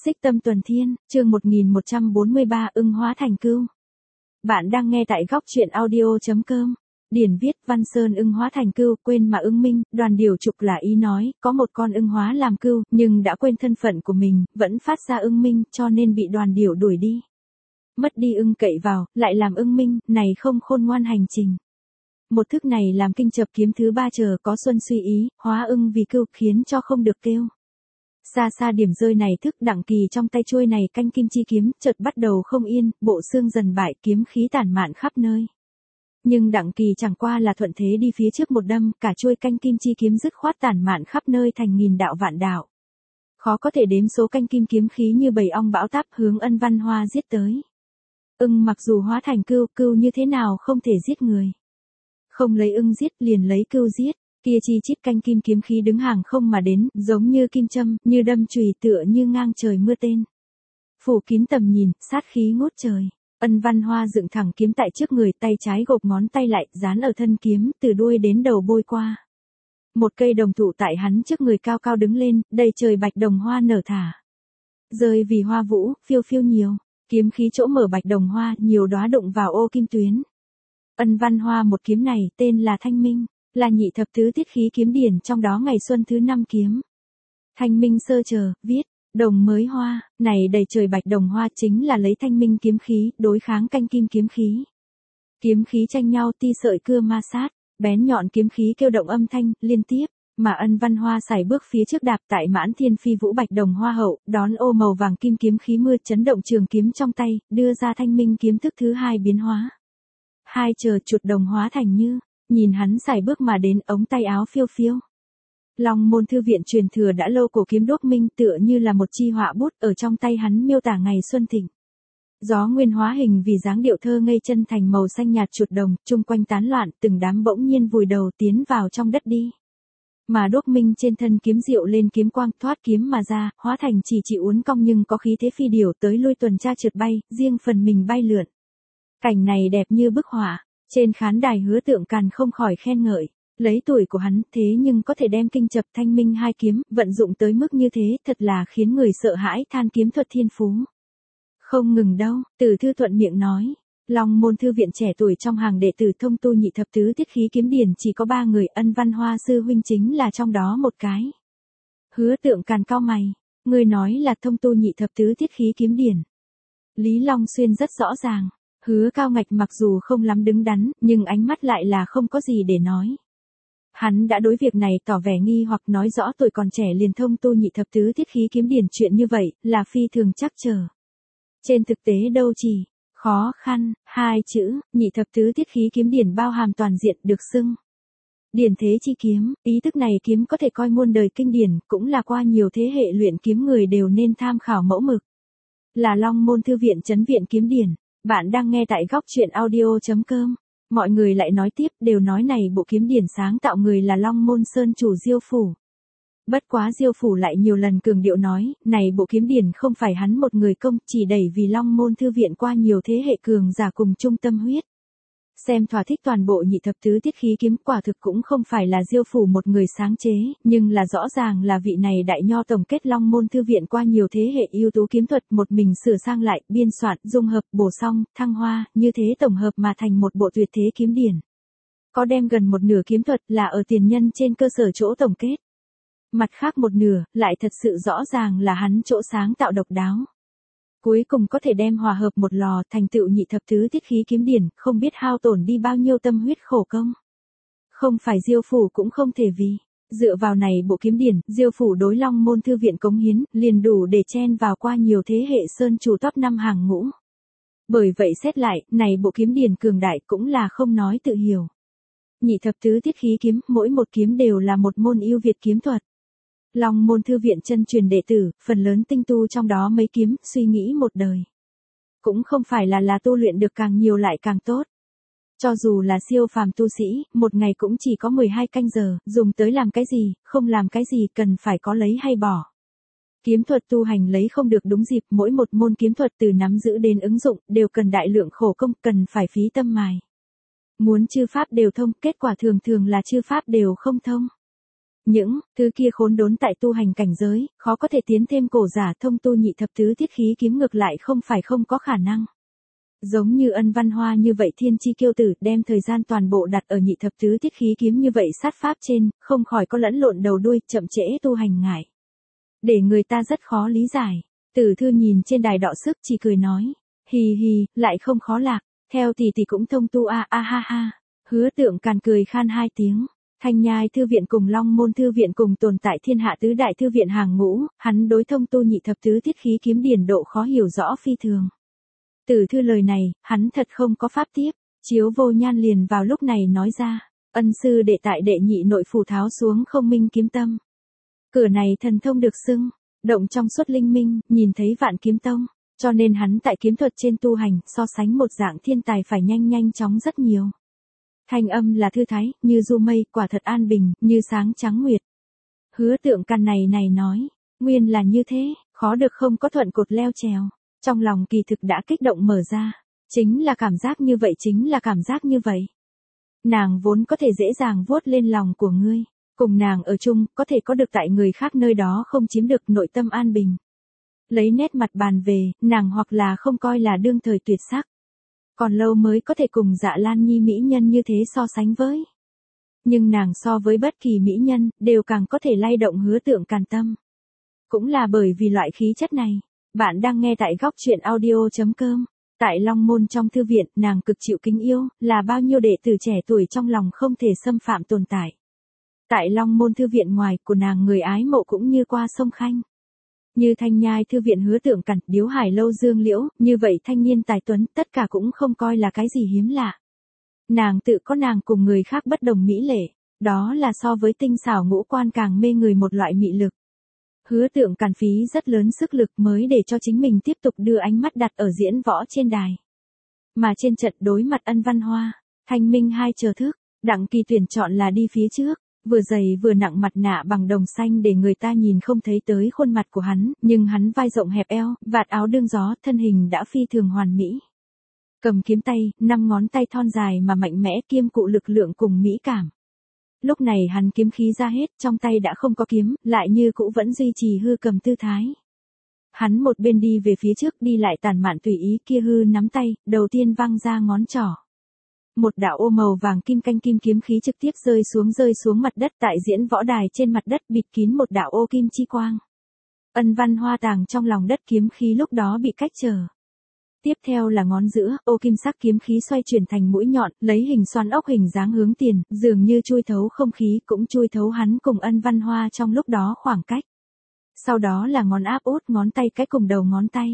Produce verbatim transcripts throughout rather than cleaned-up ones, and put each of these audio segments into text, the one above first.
Xích Tâm Tuần Thiên, chương một nghìn một trăm bốn mươi ba ưng hóa thành cưu. Bạn đang nghe tại góc truyện audio chấm com. Điển viết Văn Sơn ưng hóa thành cưu, quên mà ưng minh, đoàn điều trục là ý nói, có một con ưng hóa làm cưu, nhưng đã quên thân phận của mình, vẫn phát ra ưng minh, cho nên bị đoàn điều đuổi đi. Mất đi ưng cậy vào, lại làm ưng minh, này không khôn ngoan hành trình. Một thức này làm kinh chập kiếm thứ ba chờ có xuân suy ý, hóa ưng vì cưu khiến cho không được kêu. Xa xa điểm rơi này thức Đặng Kỳ trong tay chuôi này canh kim chi kiếm, chợt bắt đầu không yên, bộ xương dần bại, kiếm khí tản mạn khắp nơi. Nhưng Đặng Kỳ chẳng qua là thuận thế đi phía trước một đâm, cả chuôi canh kim chi kiếm dứt khoát tản mạn khắp nơi thành nghìn đạo vạn đạo. Khó có thể đếm số canh kim kiếm khí như bầy ong bão táp hướng Ân Văn Hoa giết tới. Ưng mặc dù hóa thành cưu, cưu như thế nào không thể giết người. Không lấy ưng giết liền lấy cưu giết. Kia chi chít canh kim kiếm khí đứng hàng không mà đến, giống như kim châm, như đâm chùy tựa như ngang trời mưa tên. Phủ kín tầm nhìn, sát khí ngút trời. Ân Văn Hoa dựng thẳng kiếm tại trước người, tay trái gộp ngón tay lại, dán ở thân kiếm, từ đuôi đến đầu bôi qua. Một cây đồng thụ tại hắn trước người cao cao đứng lên, đầy trời bạch đồng hoa nở thả. Rơi vì hoa vũ, phiêu phiêu nhiều, kiếm khí chỗ mở bạch đồng hoa, nhiều đóa đụng vào ô kim tuyến. Ân Văn Hoa một kiếm này, tên là Thanh Minh. Là nhị thập tứ tiết khí kiếm điển trong đó ngày xuân thứ năm kiếm. Thanh minh sơ chờ, viết, đồng mới hoa, này đầy trời bạch đồng hoa chính là lấy thanh minh kiếm khí, đối kháng canh kim kiếm khí. Kiếm khí tranh nhau ti sợi cưa ma sát, bén nhọn kiếm khí kêu động âm thanh, liên tiếp, mà Ân Văn Hoa sải bước phía trước đạp tại mãn thiên phi vũ bạch đồng hoa hậu, đón ô màu vàng kim kiếm khí mưa chấn động trường kiếm trong tay, đưa ra thanh minh kiếm thức thứ hai biến hóa. Hai chờ chuột đồng hóa thành như. Nhìn hắn sải bước mà đến, ống tay áo phiêu phiêu. Long Môn Thư Viện truyền thừa đã lâu, cổ kiếm đốt minh tựa như là một chi họa bút, ở trong tay hắn miêu tả ngày xuân thịnh. Gió nguyên hóa hình vì dáng điệu thơ ngây chân thành màu xanh nhạt chuột đồng, chung quanh tán loạn, từng đám bỗng nhiên vùi đầu tiến vào trong đất đi. Mà đốt minh trên thân kiếm diệu lên kiếm quang, thoát kiếm mà ra, hóa thành chỉ chỉ uốn cong nhưng có khí thế phi điểu tới lui tuần tra trượt bay, riêng phần mình bay lượn. Cảnh này đẹp như bức họa. Trên khán đài Hứa Tượng Càn không khỏi khen ngợi, lấy tuổi của hắn thế nhưng có thể đem kinh chập thanh minh hai kiếm, vận dụng tới mức như thế, thật là khiến người sợ hãi, than kiếm thuật thiên phú. Không ngừng đâu, Từ Thư thuận miệng nói, Long Môn Thư Viện trẻ tuổi trong hàng đệ tử thông tu nhị thập tứ tiết khí kiếm điển chỉ có ba người, Ân Văn Hoa sư huynh chính là trong đó một cái. Hứa Tượng Càn cau mày, người nói là thông tu nhị thập tứ tiết khí kiếm điển. Lý Long Xuyên rất rõ ràng. Hứa Cao Ngạch mặc dù không lắm đứng đắn, nhưng ánh mắt lại là không có gì để nói. Hắn đã đối việc này tỏ vẻ nghi hoặc nói rõ tuổi còn trẻ liền thông tu nhị thập tứ tiết khí kiếm điển chuyện như vậy, là phi thường chắc trở. Trên thực tế đâu chỉ, khó khăn, hai chữ, nhị thập tứ tiết khí kiếm điển bao hàm toàn diện được xưng. Điển thế chi kiếm, ý thức này kiếm có thể coi muôn đời kinh điển, cũng là qua nhiều thế hệ luyện kiếm người đều nên tham khảo mẫu mực. Là Long Môn Thư Viện Chấn Viện Kiếm Điển. Bạn đang nghe tại góc truyện audio chấm com. Mọi người lại nói tiếp, đều nói này bộ kiếm điển sáng tạo người là Long Môn Sơn chủ Diêu Phủ. Bất quá Diêu Phủ lại nhiều lần cường điệu nói, này bộ kiếm điển không phải hắn một người công, chỉ đẩy vì Long Môn Thư Viện qua nhiều thế hệ cường giả cùng chung tâm huyết. Xem thỏa thích toàn bộ nhị thập tứ tiết khí kiếm, quả thực cũng không phải là Diêu Phủ một người sáng chế, nhưng là rõ ràng là vị này đại nho tổng kết Long Môn Thư Viện qua nhiều thế hệ ưu tú kiếm thuật, một mình sửa sang lại, biên soạn, dung hợp, bổ song, thăng hoa, như thế tổng hợp mà thành một bộ tuyệt thế kiếm điển. Có đem gần một nửa kiếm thuật là ở tiền nhân trên cơ sở chỗ tổng kết. Mặt khác một nửa, lại thật sự rõ ràng là hắn chỗ sáng tạo độc đáo. Cuối cùng có thể đem hòa hợp một lò, thành tựu nhị thập tứ tiết khí kiếm điển, không biết hao tổn đi bao nhiêu tâm huyết khổ công. Không phải Diêu Phủ cũng không thể vì, dựa vào này bộ kiếm điển, Diêu Phủ đối Long Môn Thư Viện cống hiến, liền đủ để chen vào qua nhiều thế hệ sơn chủ top năm hàng ngũ. Bởi vậy xét lại, này bộ kiếm điển cường đại cũng là không nói tự hiểu. Nhị thập tứ tiết khí kiếm, mỗi một kiếm đều là một môn ưu việt kiếm thuật. Long Môn Thư Viện chân truyền đệ tử, phần lớn tinh tu trong đó mấy kiếm, suy nghĩ một đời. Cũng không phải là là tu luyện được càng nhiều lại càng tốt. Cho dù là siêu phàm tu sĩ, một ngày cũng chỉ có mười hai canh giờ, dùng tới làm cái gì, không làm cái gì, cần phải có lấy hay bỏ. Kiếm thuật tu hành lấy không được đúng dịp, mỗi một môn kiếm thuật từ nắm giữ đến ứng dụng, đều cần đại lượng khổ công, cần phải phí tâm mài. Muốn chư pháp đều thông, kết quả thường thường là chư pháp đều không thông. Những thứ kia khốn đốn tại tu hành cảnh giới, khó có thể tiến thêm cổ giả thông tu nhị thập tứ tiết khí kiếm ngược lại không phải không có khả năng. Giống như Ân Văn Hoa như vậy thiên chi kiêu tử đem thời gian toàn bộ đặt ở nhị thập tứ tiết khí kiếm như vậy sát pháp trên, không khỏi có lẫn lộn đầu đuôi, chậm trễ tu hành ngại. Để người ta rất khó lý giải. Tử Thư nhìn trên đài đọ sức chỉ cười nói, hì hì, lại không khó lạc, theo tỷ tỷ cũng thông tu a a ha ha. Hứa Tượng Càn cười khan hai tiếng. Thanh Nhai thư viện cùng Long Môn thư viện cùng tồn tại thiên hạ tứ đại thư viện hàng ngũ, hắn đối thông tu nhị thập tứ tiết khí kiếm điển độ khó hiểu rõ phi thường. Tử Thư lời này, hắn thật không có pháp tiếp. Chiếu Vô Nhan liền vào lúc này nói ra, ân sư đệ tại đệ nhị nội phủ tháo xuống không minh kiếm tâm. Cửa này thần thông được xưng, động trong suốt linh minh, nhìn thấy vạn kiếm tông, cho nên hắn tại kiếm thuật trên tu hành, so sánh một dạng thiên tài phải nhanh nhanh chóng rất nhiều. Thanh âm là thư thái, như du mây, quả thật an bình, như sáng trắng nguyệt. Hứa Tượng Càn này này nói, nguyên là như thế, khó được không có thuận cột leo trèo. Trong lòng kỳ thực đã kích động mở ra, chính là cảm giác như vậy chính là cảm giác như vậy. Nàng vốn có thể dễ dàng vuốt lên lòng của ngươi, cùng nàng ở chung, có thể có được tại người khác nơi đó không chiếm được nội tâm an bình. Lấy nét mặt bàn về, nàng hoặc là không coi là đương thời tuyệt sắc. Còn lâu mới có thể cùng Dạ Lan Nhi mỹ nhân như thế so sánh với. Nhưng nàng so với bất kỳ mỹ nhân, đều càng có thể lay động Hứa Tượng Càn tâm. Cũng là bởi vì loại khí chất này. Bạn đang nghe tại góc truyện audio.com. Tại Long Môn trong thư viện, nàng cực chịu kính yêu, là bao nhiêu đệ tử trẻ tuổi trong lòng không thể xâm phạm tồn tại. Tại Long Môn thư viện ngoài của nàng người ái mộ cũng như qua sông Khanh. Như Thanh Nhai thư viện Hứa Tượng Càn, Điếu Hải lâu Dương Liễu, như vậy thanh niên tài tuấn, tất cả cũng không coi là cái gì hiếm lạ. Nàng tự có nàng cùng người khác bất đồng mỹ lệ, đó là so với tinh xảo ngũ quan càng mê người một loại mị lực. Hứa Tượng Càn phí rất lớn sức lực mới để cho chính mình tiếp tục đưa ánh mắt đặt ở diễn võ trên đài. Mà trên trận đối mặt Ân Văn Hoa, Thanh Minh hai chờ thức, Đặng Kỳ tuyển chọn là đi phía trước, vừa dày vừa nặng mặt nạ bằng đồng xanh để người ta nhìn không thấy tới khuôn mặt của hắn, nhưng hắn vai rộng hẹp eo, vạt áo đương gió, thân hình đã phi thường hoàn mỹ. Cầm kiếm tay, năm ngón tay thon dài mà mạnh mẽ kiêm cụ lực lượng cùng mỹ cảm. Lúc này hắn kiếm khí ra hết, trong tay đã không có kiếm, lại như cũ vẫn duy trì hư cầm tư thái. Hắn một bên đi về phía trước đi lại tàn mạn tùy ý kia hư nắm tay, đầu tiên văng ra ngón trỏ. Một đạo ô màu vàng kim canh kim kiếm khí trực tiếp rơi xuống rơi xuống mặt đất tại diễn võ đài trên mặt đất bịt kín một đạo ô kim chi quang. Ân Văn Hoa tàng trong lòng đất kiếm khí lúc đó bị cách trở. Tiếp theo là ngón giữa, ô kim sắc kiếm khí xoay chuyển thành mũi nhọn, lấy hình xoắn ốc hình dáng hướng tiền, dường như chui thấu không khí cũng chui thấu hắn cùng Ân Văn Hoa trong lúc đó khoảng cách. Sau đó là ngón áp út ngón tay cách cùng đầu ngón tay.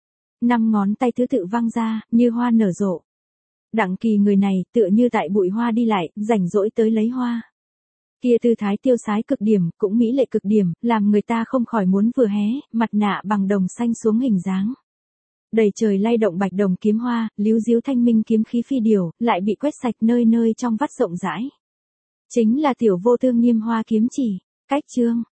Năm ngón tay thứ tự văng ra, như hoa nở rộ. Đặng Kỳ người này tựa như tại bụi hoa đi lại, rảnh rỗi tới lấy hoa. Kia tư thái tiêu sái cực điểm, cũng mỹ lệ cực điểm, làm người ta không khỏi muốn vừa hé, mặt nạ bằng đồng xanh xuống hình dáng. Đầy trời lay động bạch đồng kiếm hoa, líu díu thanh minh kiếm khí phi điều, lại bị quét sạch nơi nơi trong vắt rộng rãi. Chính là tiểu vô tương nghiêm hoa kiếm chỉ, cách chương.